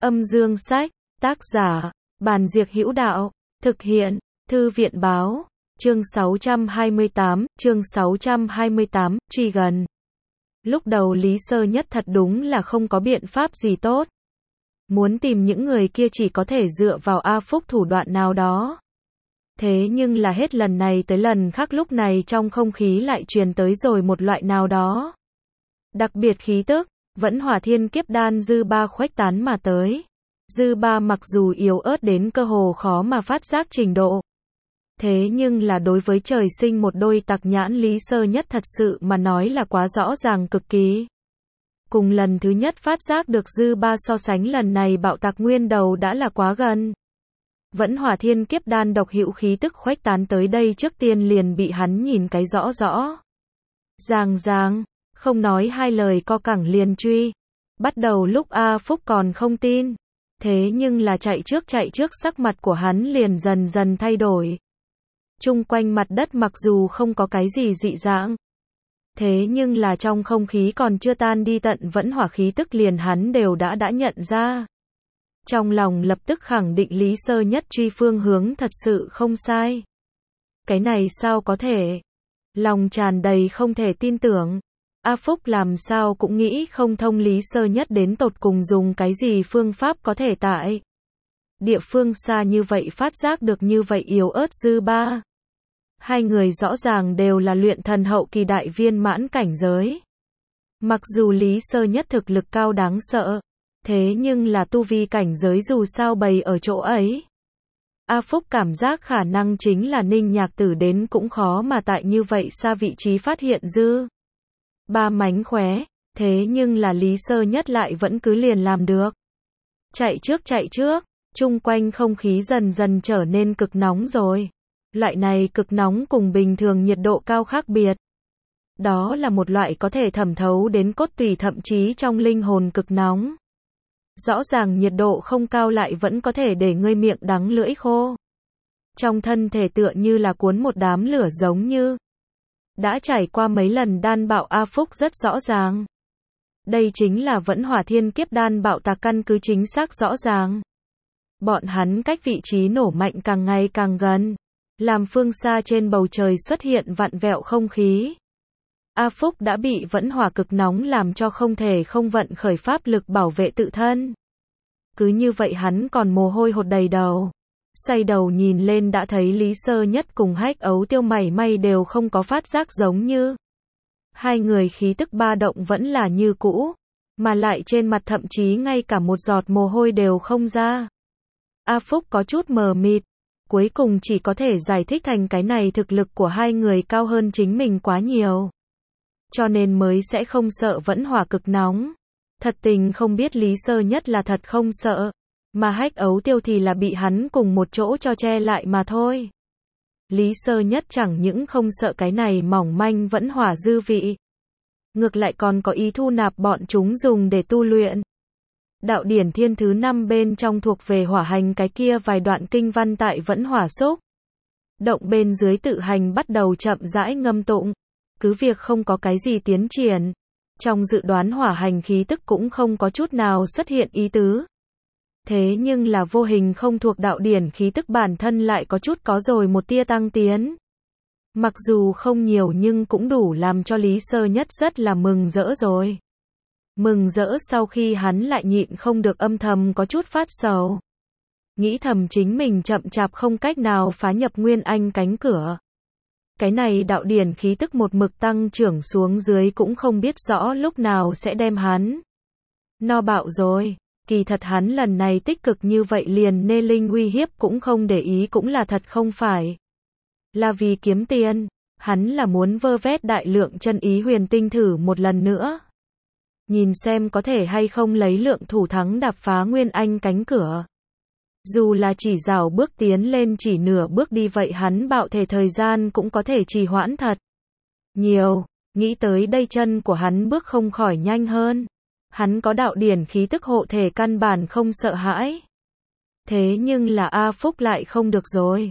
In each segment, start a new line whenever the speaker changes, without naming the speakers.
Âm dương sách, tác giả, Bàn Diệc Hữu Đạo, thực hiện, Thư viện báo, chương 628, truy gần. Lúc đầu Lý Sơ Nhất thật đúng là không có biện pháp gì tốt. Muốn tìm những người kia chỉ có thể dựa vào A Phúc thủ đoạn nào đó. Thế nhưng là hết lần này tới lần khác lúc này trong không khí lại truyền tới rồi một loại nào đó. Đặc biệt khí tức, vẫn hỏa thiên kiếp đan dư ba khuếch tán mà tới. Dư ba mặc dù yếu ớt đến cơ hồ khó mà phát giác trình độ. Thế nhưng là đối với trời sinh một đôi tặc nhãn Lý Sơ Nhất thật sự mà nói là quá rõ ràng cực kỳ. Cùng lần thứ nhất phát giác được dư ba so sánh lần này bạo tạc nguyên đầu đã là quá gần. Vẫn hỏa thiên kiếp đan độc hữu khí tức khuếch tán tới đây trước tiên liền bị hắn nhìn cái rõ rõ. Ràng, không nói hai lời co cẳng liền truy. Bắt đầu lúc A Phúc còn không tin. Thế nhưng là chạy trước sắc mặt của hắn liền dần dần thay đổi. Chung quanh mặt đất mặc dù không có cái gì dị dạng. Thế nhưng là trong không khí còn chưa tan đi tận vẫn hỏa khí tức liền hắn đều đã nhận ra. Trong lòng lập tức khẳng định Lý Sơ Nhất truy phương hướng thật sự không sai. Cái này sao có thể? Lòng tràn đầy không thể tin tưởng. A Phúc làm sao cũng nghĩ không thông Lý Sơ Nhất đến tột cùng dùng cái gì phương pháp có thể tại địa phương xa như vậy phát giác được như vậy yếu ớt dư ba. Hai người rõ ràng đều là luyện thần hậu kỳ đại viên mãn cảnh giới. Mặc dù Lý Sơ Nhất thực lực cao đáng sợ, thế nhưng là tu vi cảnh giới dù sao bày ở chỗ ấy. A Phúc cảm giác khả năng chính là Ninh Nhạc Tử đến cũng khó mà tại như vậy xa vị trí phát hiện dư ba mánh khóe, thế nhưng là Lý Sơ Nhất lại vẫn cứ liền làm được. Chạy trước, chung quanh không khí dần dần trở nên cực nóng rồi. Loại này cực nóng cùng bình thường nhiệt độ cao khác biệt. Đó là một loại có thể thẩm thấu đến cốt tủy thậm chí trong linh hồn cực nóng. Rõ ràng nhiệt độ không cao lại vẫn có thể để ngươi miệng đắng lưỡi khô. Trong thân thể tựa như là cuốn một đám lửa giống như. Đã trải qua mấy lần đan bạo A Phúc rất rõ ràng. Đây chính là vẫn hỏa thiên kiếp đan bạo tạc căn cứ chính xác rõ ràng. Bọn hắn cách vị trí nổ mạnh càng ngày càng gần. Làm phương xa trên bầu trời xuất hiện vặn vẹo không khí. A Phúc đã bị vẫn hỏa cực nóng làm cho không thể không vận khởi pháp lực bảo vệ tự thân. Cứ như vậy hắn còn mồ hôi hột đầy đầu. Xoay đầu nhìn lên đã thấy Lý Sơ Nhất cùng Hách Ấu Tiêu mảy may đều không có phát giác giống như. Hai người khí tức ba động vẫn là như cũ. Mà lại trên mặt thậm chí ngay cả một giọt mồ hôi đều không ra. A Phúc có chút mờ mịt. Cuối cùng chỉ có thể giải thích thành cái này thực lực của hai người cao hơn chính mình quá nhiều. Cho nên mới sẽ không sợ vẫn hỏa cực nóng. Thật tình không biết Lý Sơ Nhất là thật không sợ. Mà Hách Ấu Tiêu thì là bị hắn cùng một chỗ cho che lại mà thôi. Lý Sơ Nhất chẳng những không sợ cái này mỏng manh vẫn hỏa dư vị. Ngược lại còn có ý thu nạp bọn chúng dùng để tu luyện. Đạo điển thiên thứ 5 bên trong thuộc về hỏa hành cái kia vài đoạn kinh văn tại vẫn hỏa xúc. Động bên dưới tự hành bắt đầu chậm rãi ngâm tụng. Cứ việc không có cái gì tiến triển. Trong dự đoán hỏa hành khí tức cũng không có chút nào xuất hiện ý tứ. Thế nhưng là vô hình không thuộc đạo điển khí tức bản thân lại có chút có rồi một tia tăng tiến. Mặc dù không nhiều nhưng cũng đủ làm cho Lý Sơ Nhất rất là mừng rỡ rồi. Mừng rỡ sau khi hắn lại nhịn không được âm thầm có chút phát sầu. Nghĩ thầm chính mình chậm chạp không cách nào phá nhập Nguyên Anh cánh cửa. Cái này đạo điển khí tức một mực tăng trưởng xuống dưới cũng không biết rõ lúc nào sẽ đem hắn no bạo rồi. Kỳ thật hắn lần này tích cực như vậy liền nê linh uy hiếp cũng không để ý cũng là thật không phải. Là vì kiếm tiền. Hắn là muốn vơ vét đại lượng chân ý huyền tinh thử một lần nữa. Nhìn xem có thể hay không lấy lượng thủ thắng đạp phá Nguyên Anh cánh cửa. Dù là chỉ rào bước tiến lên chỉ nửa bước đi vậy hắn bạo thể thời gian cũng có thể trì hoãn thật nhiều. Nghĩ tới đây chân của hắn bước không khỏi nhanh hơn. Hắn có đạo điển khí tức hộ thể căn bản không sợ hãi. Thế nhưng là A Phúc lại không được rồi.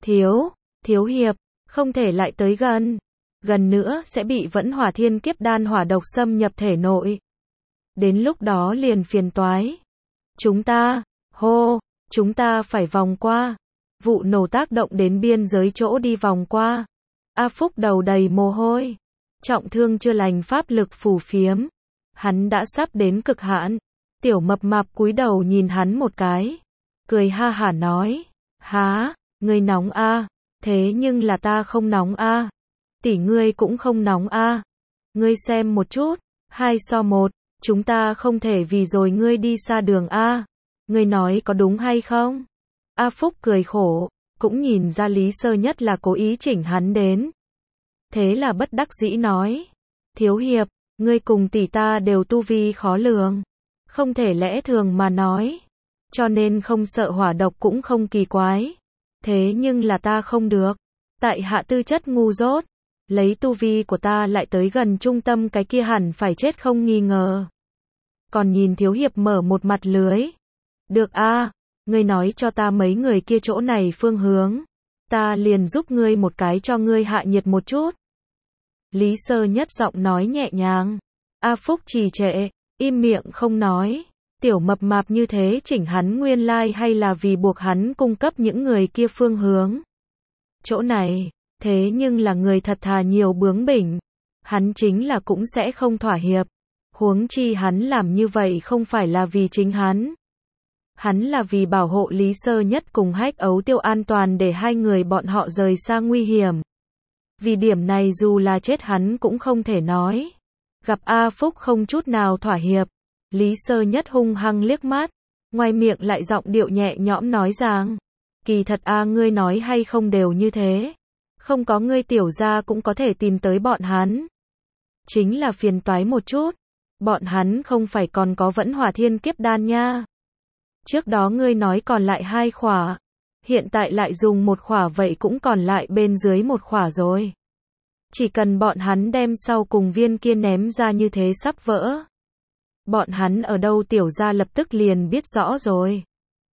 Thiếu hiệp, không thể lại tới gần. Gần nữa sẽ bị vẫn hỏa thiên kiếp đan hỏa độc xâm nhập thể nội. Đến lúc đó liền phiền toái. chúng ta phải vòng qua. Vụ nổ tác động đến biên giới chỗ đi vòng qua. A Phúc đầu đầy mồ hôi. Trọng thương chưa lành pháp lực phù phiếm. Hắn đã sắp đến cực hạn. Tiểu mập mạp cúi đầu nhìn hắn một cái. Cười ha hả nói. Há, ngươi nóng a? Thế nhưng là ta không nóng a. Tỷ ngươi cũng không nóng a. Ngươi xem một chút. 2-1, chúng ta không thể vì rồi ngươi đi xa đường a. Ngươi nói có đúng hay không? A Phúc cười khổ, cũng nhìn ra Lý Sơ Nhất là cố ý chỉnh hắn đến. Thế là bất đắc dĩ nói. Thiếu hiệp, ngươi cùng tỷ ta đều tu vi khó lường. Không thể lẽ thường mà nói. Cho nên không sợ hỏa độc cũng không kỳ quái. Thế nhưng là ta không được. Tại hạ tư chất ngu dốt. Lấy tu vi của ta lại tới gần trung tâm cái kia hẳn phải chết không nghi ngờ. Còn nhìn thiếu hiệp mở một mặt lưới. Được a, ngươi nói cho ta mấy người kia chỗ này phương hướng. Ta liền giúp ngươi một cái cho ngươi hạ nhiệt một chút. Lý Sơ Nhất giọng nói nhẹ nhàng. A Phúc trì trệ, im miệng không nói. Tiểu mập mạp như thế chỉnh hắn nguyên lai hay là vì buộc hắn cung cấp những người kia phương hướng. Chỗ này, thế nhưng là người thật thà nhiều bướng bỉnh. Hắn chính là cũng sẽ không thỏa hiệp. Huống chi hắn làm như vậy không phải là vì chính hắn. Hắn là vì bảo hộ Lý Sơ Nhất cùng Hách Ấu Tiêu an toàn để hai người bọn họ rời xa nguy hiểm. Vì điểm này dù là chết hắn cũng không thể nói. Gặp A Phúc không chút nào thỏa hiệp. Lý Sơ Nhất hung hăng liếc mắt. Ngoài miệng lại giọng điệu nhẹ nhõm nói rằng. Kỳ thật a ngươi nói hay không đều như thế. Không có ngươi tiểu gia cũng có thể tìm tới bọn hắn. Chính là phiền toái một chút. Bọn hắn không phải còn có vẫn hỏa thiên kiếp đan nha. Trước đó ngươi nói còn lại 2 khỏa. Hiện tại lại dùng 1 khỏa vậy cũng còn lại bên dưới 1 khỏa rồi. Chỉ cần bọn hắn đem sau cùng viên kia ném ra như thế sắp vỡ. Bọn hắn ở đâu tiểu gia lập tức liền biết rõ rồi.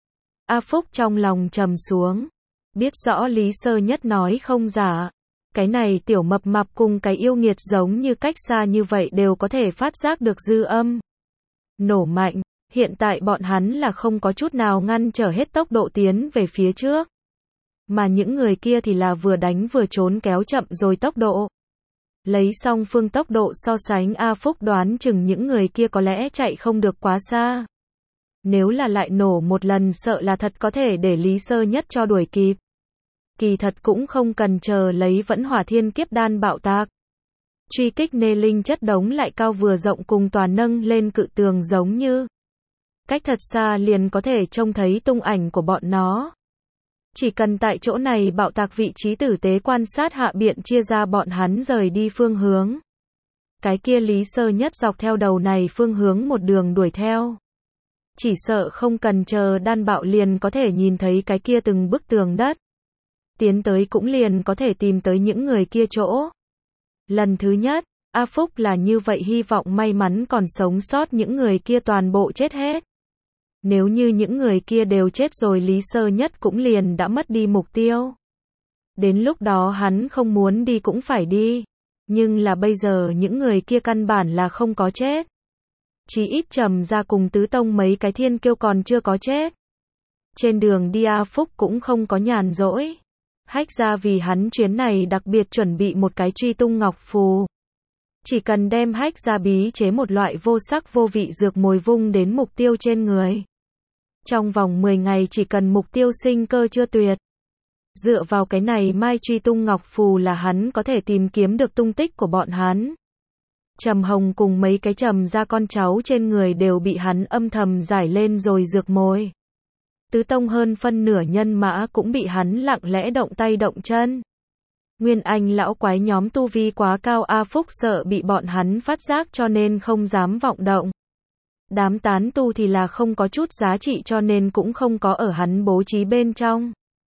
A Phúc trong lòng trầm xuống. Biết rõ Lý Sơ Nhất nói không giả. Cái này tiểu mập mạp cùng cái yêu nghiệt giống như cách xa như vậy đều có thể phát giác được dư âm. Nổ mạnh. Hiện tại bọn hắn là không có chút nào ngăn trở hết tốc độ tiến về phía trước. Mà những người kia thì là vừa đánh vừa trốn kéo chậm rồi tốc độ. Lấy song phương tốc độ so sánh A Phúc đoán chừng những người kia có lẽ chạy không được quá xa. Nếu là lại nổ một lần sợ là thật có thể để Lý Sơ Nhất cho đuổi kịp. Kỳ thật cũng không cần chờ lấy vẫn hỏa thiên kiếp đan bạo tạc. Truy kích nê linh chất đống lại cao vừa rộng cùng toàn nâng lên cự tường giống như. Cách thật xa liền có thể trông thấy tung ảnh của bọn nó. Chỉ cần tại chỗ này bạo tạc vị trí tử tế quan sát hạ biện chia ra bọn hắn rời đi phương hướng. Cái kia Lý Sơ Nhất dọc theo đầu này phương hướng một đường đuổi theo. Chỉ sợ không cần chờ đan bạo liền có thể nhìn thấy cái kia từng bức tường đất. Tiến tới cũng liền có thể tìm tới những người kia chỗ. Lần thứ nhất, A Phúc là như vậy hy vọng may mắn còn sống sót những người kia toàn bộ chết hết. Nếu như những người kia đều chết rồi Lý Sơ Nhất cũng liền đã mất đi mục tiêu. Đến lúc đó hắn không muốn đi cũng phải đi. Nhưng là bây giờ những người kia căn bản là không có chết. Chỉ ít Trầm ra cùng Tứ Tông mấy cái thiên kiêu còn chưa có chết. Trên đường đi A Phúc cũng không có nhàn rỗi. Hách ra vì hắn chuyến này đặc biệt chuẩn bị một cái truy tung ngọc phù. Chỉ cần đem hách ra bí chế một loại vô sắc vô vị dược mồi vung đến mục tiêu trên người. Trong vòng 10 ngày chỉ cần mục tiêu sinh cơ chưa tuyệt. Dựa vào cái này mai truy tung ngọc phù là hắn có thể tìm kiếm được tung tích của bọn hắn. Trầm Hồng cùng mấy cái Trầm ra con cháu trên người đều bị hắn âm thầm giải lên rồi dược mồi. Tứ Tông hơn phân nửa nhân mã cũng bị hắn lặng lẽ động tay động chân. Nguyên Anh lão quái nhóm tu vi quá cao A Phúc sợ bị bọn hắn phát giác cho nên không dám vọng động. Đám tán tu thì là không có chút giá trị cho nên cũng không có ở hắn bố trí bên trong.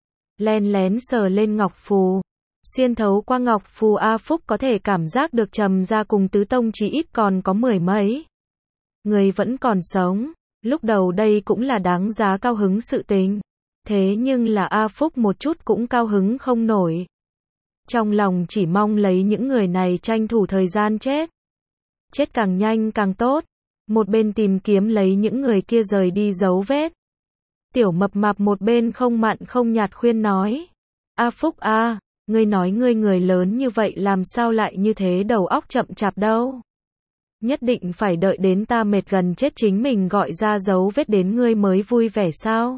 Len lén sờ lên ngọc phù. Xuyên thấu qua ngọc phù A Phúc có thể cảm giác được Trầm ra cùng Tứ Tông chỉ ít còn có 10 mấy. Người vẫn còn sống. Lúc đầu đây cũng là đáng giá cao hứng sự tình. Thế nhưng là A Phúc một chút cũng cao hứng không nổi. Trong lòng chỉ mong lấy những người này tranh thủ thời gian chết. Chết càng nhanh càng tốt. một bên tìm kiếm lấy những người kia rời đi dấu vết. Tiểu Mập Mạp một bên không mặn không nhạt khuyên nói. A Phúc a, ngươi nói ngươi người lớn như vậy làm sao lại như thế đầu óc chậm chạp đâu. Nhất định phải đợi đến ta mệt gần chết chính mình gọi ra dấu vết đến ngươi mới vui vẻ sao?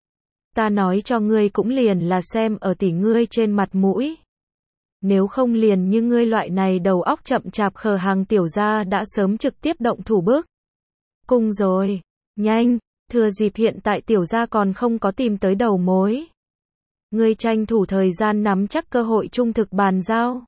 Ta nói cho ngươi cũng liền là xem ở tỷ ngươi trên mặt mũi. Nếu không liền như ngươi loại này đầu óc chậm chạp khờ hàng tiểu gia đã sớm trực tiếp động thủ bức. Cung rồi, nhanh, thừa dịp hiện tại tiểu gia còn không có tìm tới đầu mối. Ngươi tranh thủ thời gian nắm chắc cơ hội trung thực bàn giao.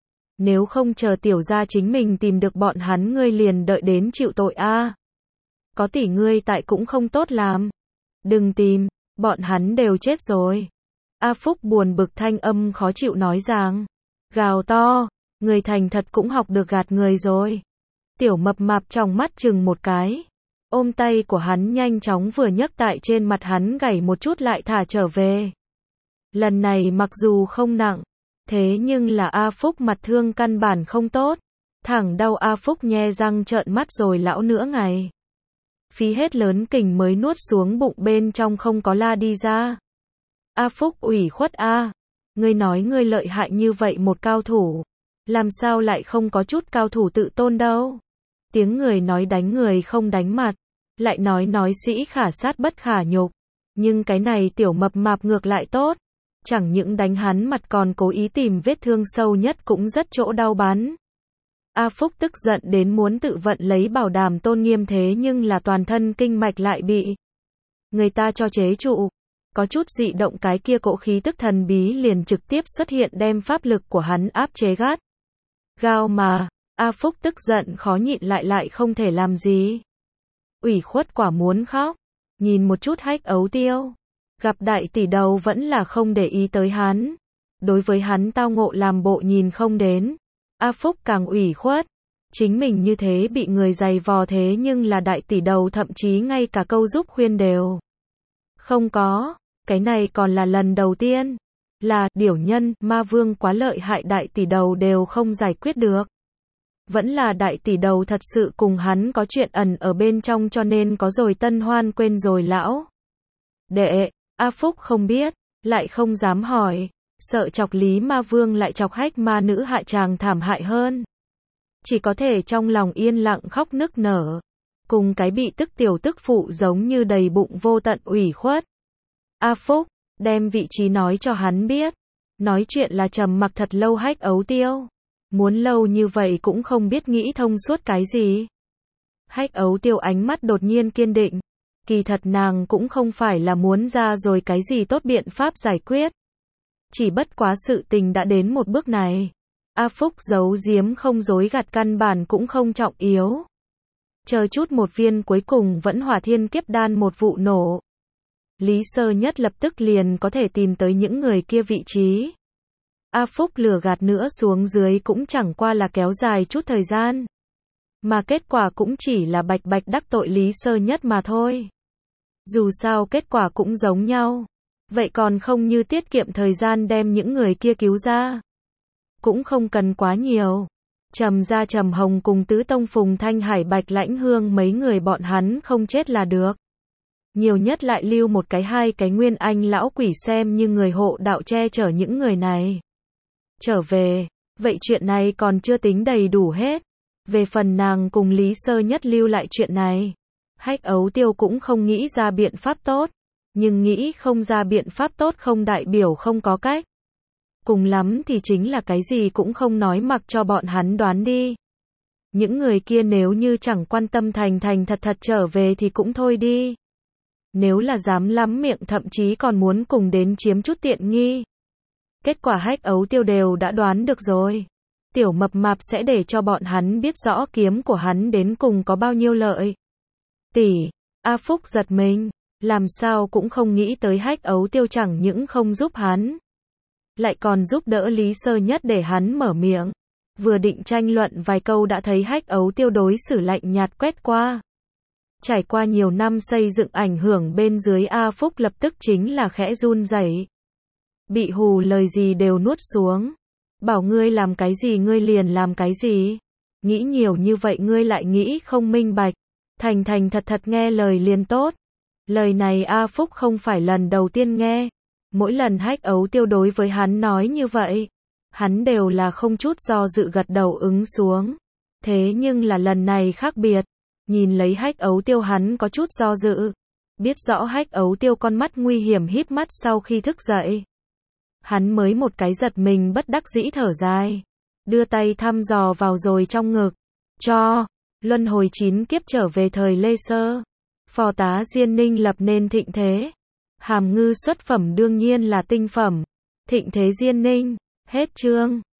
Nếu không chờ tiểu gia chính mình tìm được bọn hắn ngươi liền đợi đến chịu tội a. Có tỷ ngươi tại cũng không tốt làm. Đừng tìm, bọn hắn đều chết rồi. A Phúc buồn bực thanh âm khó chịu nói rằng. Gào to, người thành thật cũng học được gạt người rồi. Tiểu Mập Mạp trong mắt chừng một cái. Ôm tay của hắn nhanh chóng vừa nhấc tại trên mặt hắn gảy một chút lại thả trở về. Lần này mặc dù không nặng, thế nhưng là A Phúc mặt thương căn bản không tốt. Thẳng đau A Phúc nhe răng trợn mắt rồi lão nửa ngày. Phí hết lớn kình mới nuốt xuống bụng bên trong không có la đi ra. A Phúc ủy khuất a, ngươi nói ngươi lợi hại như vậy một cao thủ, làm sao lại không có chút cao thủ tự tôn đâu. Tiếng người nói đánh người không đánh mặt, lại nói sĩ khả sát bất khả nhục. Nhưng cái này Tiểu Mập Mạp ngược lại tốt, chẳng những đánh hắn mặt còn cố ý tìm vết thương sâu nhất cũng rất chỗ đau bắn. A Phúc tức giận đến muốn tự vận lấy bảo đảm tôn nghiêm thế nhưng là toàn thân kinh mạch lại bị người ta cho chế trụ. Có chút dị động cái kia cỗ khí tức thần bí liền trực tiếp xuất hiện đem pháp lực của hắn áp chế gắt. Gao mà, A Phúc tức giận khó nhịn lại không thể làm gì. Ủy khuất quả muốn khóc, nhìn một chút Hách Ấu Tiêu. Gặp đại tỷ đầu vẫn là không để ý tới hắn. Đối với hắn tao ngộ làm bộ nhìn không đến. A Phúc càng ủy khuất. Chính mình như thế bị người giày vò thế nhưng là đại tỷ đầu thậm chí ngay cả câu giúp khuyên đều không có. Cái này còn là lần đầu tiên. Là điểu nhân, ma vương quá lợi hại đại tỷ đầu đều không giải quyết được. Vẫn là đại tỷ đầu thật sự cùng hắn có chuyện ẩn ở bên trong cho nên có rồi tân hoan quên rồi lão đệ. A Phúc không biết, lại không dám hỏi. Sợ chọc Lý Ma Vương lại chọc Hách ma nữ hại chàng thảm hại hơn. Chỉ có thể trong lòng yên lặng khóc nức nở. Cùng cái bị tức tiểu tức phụ giống như đầy bụng vô tận ủy khuất. A Phúc, đem vị trí nói cho hắn biết. Nói chuyện là trầm mặc thật lâu Hách Ấu Tiêu. Muốn lâu như vậy cũng không biết nghĩ thông suốt cái gì. Hách Ấu Tiêu ánh mắt đột nhiên kiên định. Kỳ thật nàng cũng không phải là muốn ra rồi cái gì tốt biện pháp giải quyết. Chỉ bất quá sự tình đã đến một bước này. A Phúc giấu giếm không dối gạt căn bản cũng không trọng yếu. Chờ chút một viên cuối cùng vẫn hỏa thiên kiếp đan một vụ nổ. Lý Sơ Nhất lập tức liền có thể tìm tới những người kia vị trí. A Phúc lừa gạt nữa xuống dưới cũng chẳng qua là kéo dài chút thời gian. Mà kết quả cũng chỉ là bạch bạch đắc tội Lý Sơ Nhất mà thôi. Dù sao kết quả cũng giống nhau. Vậy còn không như tiết kiệm thời gian đem những người kia cứu ra. Cũng không cần quá nhiều. Trầm Gia Trầm Hồng cùng Tứ Tông Phùng Thanh Hải Bạch Lãnh Hương mấy người bọn hắn không chết là được. Nhiều nhất lại lưu một cái hai cái Nguyên Anh lão quỷ xem như người hộ đạo che chở những người này. Trở về, vậy chuyện này còn chưa tính đầy đủ hết. Về phần nàng cùng Lý Sơ Nhất lưu lại chuyện này. Hách Ấu Tiêu cũng không nghĩ ra biện pháp tốt. Nhưng nghĩ không ra biện pháp tốt không đại biểu không có cách. Cùng lắm thì chính là cái gì cũng không nói mặc cho bọn hắn đoán đi. Những người kia nếu như chẳng quan tâm thành thật trở về thì cũng thôi đi. Nếu là dám lắm miệng thậm chí còn muốn cùng đến chiếm chút tiện nghi. Kết quả Hách Ấu Tiêu đều đã đoán được rồi. Tiểu Mập Mạp sẽ để cho bọn hắn biết rõ kiếm của hắn đến cùng có bao nhiêu lợi. Tỷ, A Phúc giật mình. Làm sao cũng không nghĩ tới Hách Ấu Tiêu chẳng những không giúp hắn. Lại còn giúp đỡ Lý Sơ Nhất để hắn mở miệng. Vừa định tranh luận vài câu đã thấy Hách Ấu Tiêu đối xử lạnh nhạt quét qua. Trải qua nhiều năm xây dựng ảnh hưởng bên dưới A Phúc lập tức chính là khẽ run rẩy. Bị hù lời gì đều nuốt xuống. Bảo ngươi làm cái gì ngươi liền làm cái gì. Nghĩ nhiều như vậy ngươi lại nghĩ không minh bạch. Thành thành thật thật nghe lời liền tốt. Lời này A Phúc không phải lần đầu tiên nghe. Mỗi lần Hách Ấu Tiêu đối với hắn nói như vậy, hắn đều là không chút do dự gật đầu ứng xuống. Thế nhưng là lần này khác biệt. Nhìn lấy Hách Ấu Tiêu hắn có chút do dự. Biết rõ Hách Ấu Tiêu con mắt nguy hiểm híp mắt sau khi thức dậy. Hắn mới một cái giật mình bất đắc dĩ thở dài. Đưa tay thăm dò vào rồi trong ngực. Cho, luân hồi 9 kiếp trở về thời Lê Sơ. Phò tá Diên Ninh lập nên thịnh thế. Hàm ngư xuất phẩm đương nhiên là tinh phẩm. Thịnh thế Diên Ninh. Hết chương.